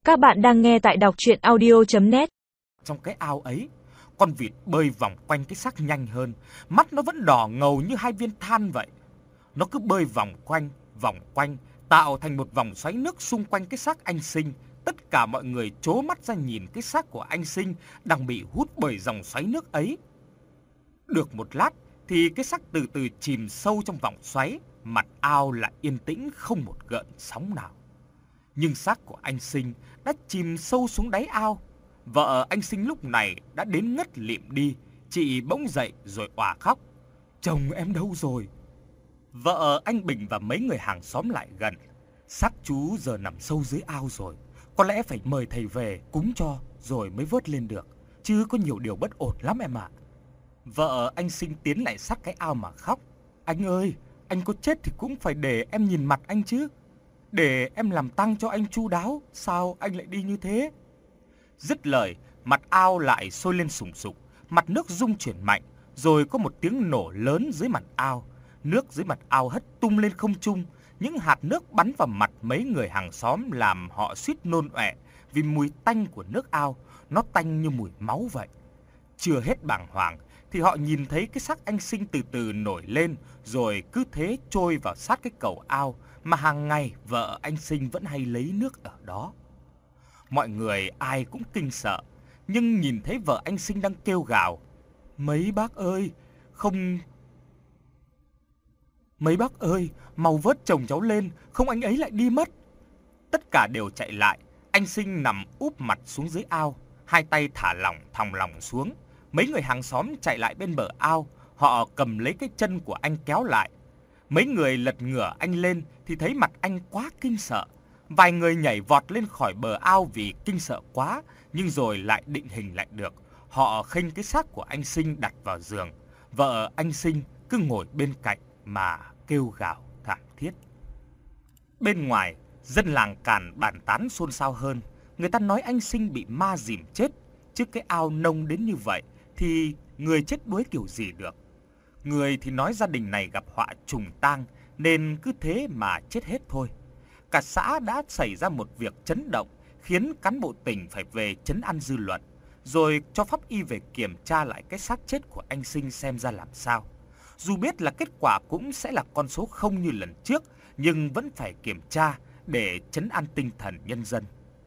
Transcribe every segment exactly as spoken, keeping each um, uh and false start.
Các bạn đang nghe tại đọc truyện audio chấm net. Trong cái ao ấy, con vịt bơi vòng quanh cái xác nhanh hơn, mắt nó vẫn đỏ ngầu như hai viên than vậy. Nó cứ bơi vòng quanh, vòng quanh, tạo thành một vòng xoáy nước xung quanh cái xác anh Sinh. Tất cả mọi người trố mắt ra nhìn cái xác của anh Sinh đang bị hút bởi dòng xoáy nước ấy. Được một lát thì cái xác từ từ chìm sâu trong vòng xoáy, mặt ao lại yên tĩnh không một gợn sóng nào. Nhưng xác của anh Sinh đã chìm sâu xuống đáy ao. Vợ anh Sinh lúc này đã đến ngất lịm đi. Chị bỗng dậy rồi òa khóc: "Chồng em đâu rồi?" Vợ anh Bình và mấy người hàng xóm lại gần: "Xác chú giờ nằm sâu dưới ao rồi, có lẽ phải mời thầy về cúng cho rồi mới vớt lên được, chứ có nhiều điều bất ổn lắm em ạ." Vợ anh Sinh tiến lại sát cái ao mà khóc: "Anh ơi, anh có chết thì cũng phải để em nhìn mặt anh chứ. Để em làm tang cho anh chu đáo, sao anh lại đi như thế?" Dứt lời, mặt ao lại sôi lên sùng sục, mặt nước rung chuyển mạnh, rồi có một tiếng nổ lớn dưới mặt ao. Nước dưới mặt ao hất tung lên không trung, những hạt nước bắn vào mặt mấy người hàng xóm làm họ suýt nôn ọe vì mùi tanh của nước ao, nó tanh như mùi máu vậy. Chưa hết bàng hoàng thì họ nhìn thấy cái xác anh Sinh từ từ nổi lên, rồi cứ thế trôi vào sát cái cầu ao mà hàng ngày vợ anh Sinh vẫn hay lấy nước ở đó. Mọi người ai cũng kinh sợ, nhưng nhìn thấy vợ anh Sinh đang kêu gào: "Mấy bác ơi, không... Mấy bác ơi, mau vớt chồng cháu lên, không anh ấy lại đi mất." Tất cả đều chạy lại. Anh Sinh nằm úp mặt xuống dưới ao, hai tay thả lỏng thòng lỏng xuống. Mấy người hàng xóm chạy lại bên bờ ao, họ cầm lấy cái chân của anh kéo lại. Mấy người lật ngửa anh lên thì thấy mặt anh quá kinh sợ. Vài người nhảy vọt lên khỏi bờ ao vì kinh sợ quá, nhưng rồi lại định hình lại được. Họ khênh cái xác của anh Sinh đặt vào giường. Vợ anh Sinh cứ ngồi bên cạnh mà kêu gào thảm thiết. Bên ngoài, dân làng Càn bàn tán xôn xao hơn. Người ta nói anh Sinh bị ma dìm chết. Trước cái ao nông đến như vậy thì người chết đuối kiểu gì được. Người thì nói gia đình này gặp họa trùng tang nên cứ thế mà chết hết thôi. Cả xã đã xảy ra một việc chấn động khiến cán bộ tỉnh phải về trấn an dư luận, rồi cho pháp y về kiểm tra lại cái xác chết của anh Sinh xem ra làm sao. Dù biết là kết quả cũng sẽ là con số không như lần trước, nhưng vẫn phải kiểm tra để trấn an tinh thần nhân dân.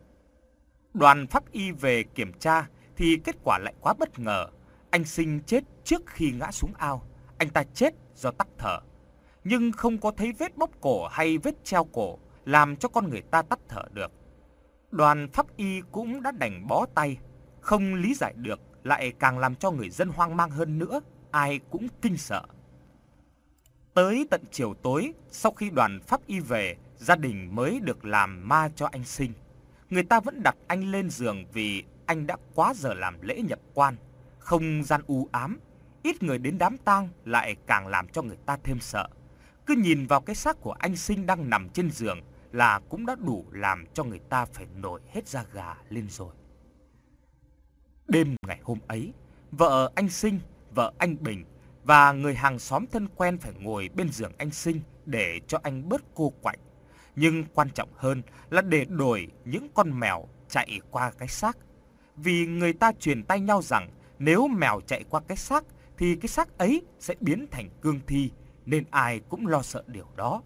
Đoàn pháp y về kiểm tra thì kết quả lại quá bất ngờ. Anh Sinh chết trước khi ngã xuống ao. Anh ta chết do tắc thở, nhưng không có thấy vết bóp cổ hay vết treo cổ làm cho con người ta tắt thở được. Đoàn pháp y cũng đã đành bó tay, không lý giải được, lại càng làm cho người dân hoang mang hơn nữa, ai cũng kinh sợ. Tới tận chiều tối, sau khi đoàn pháp y về, gia đình mới được làm ma cho anh Sinh. Người ta vẫn đặt anh lên giường vì anh đã quá giờ làm lễ nhập quan. Không gian u ám, ít người đến đám tang lại càng làm cho người ta thêm sợ. Cứ nhìn vào cái xác của anh Sinh đang nằm trên giường là cũng đã đủ làm cho người ta phải nổi hết da gà lên rồi. Đêm ngày hôm ấy, vợ anh Sinh, vợ anh Bình và người hàng xóm thân quen phải ngồi bên giường anh Sinh để cho anh bớt cô quạnh. Nhưng quan trọng hơn là để đuổi những con mèo chạy qua cái xác. Vì người ta truyền tai nhau rằng nếu mèo chạy qua cái xác thì cái xác ấy sẽ biến thành cương thi, nên ai cũng lo sợ điều đó.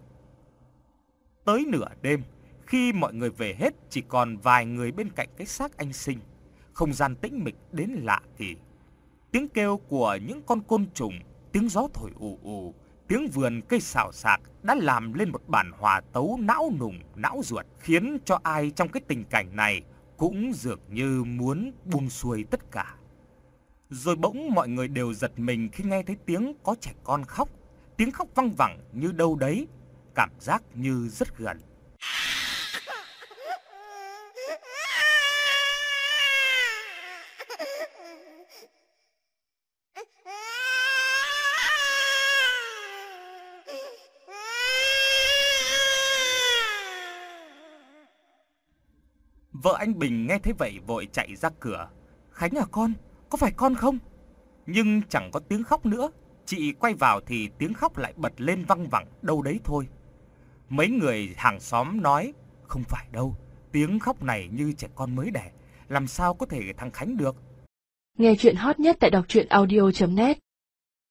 Tới nửa đêm, khi mọi người về hết chỉ còn vài người bên cạnh cái xác anh Sinh, không gian tĩnh mịch đến lạ kỳ. Tiếng kêu của những con côn trùng, tiếng gió thổi ù ù, tiếng vườn cây xào xạc đã làm lên một bản hòa tấu não nùng não ruột, khiến cho ai trong cái tình cảnh này cũng dường như muốn buông xuôi tất cả. Rồi bỗng mọi người đều giật mình khi nghe thấy tiếng có trẻ con khóc. Tiếng khóc văng vẳng như đâu đấy, cảm giác như rất gần. Vợ anh Bình nghe thấy vậy vội chạy ra cửa. "Khánh à con, có phải con không?" Nhưng chẳng có tiếng khóc nữa. Chị quay vào thì tiếng khóc lại bật lên văng vẳng đâu đấy thôi. Mấy người hàng xóm nói: "Không phải đâu, Tiếng khóc này như trẻ con mới đẻ, làm sao có thể thằng Khánh được. Nghe chuyện hot nhất tại đọc truyện audio chấm net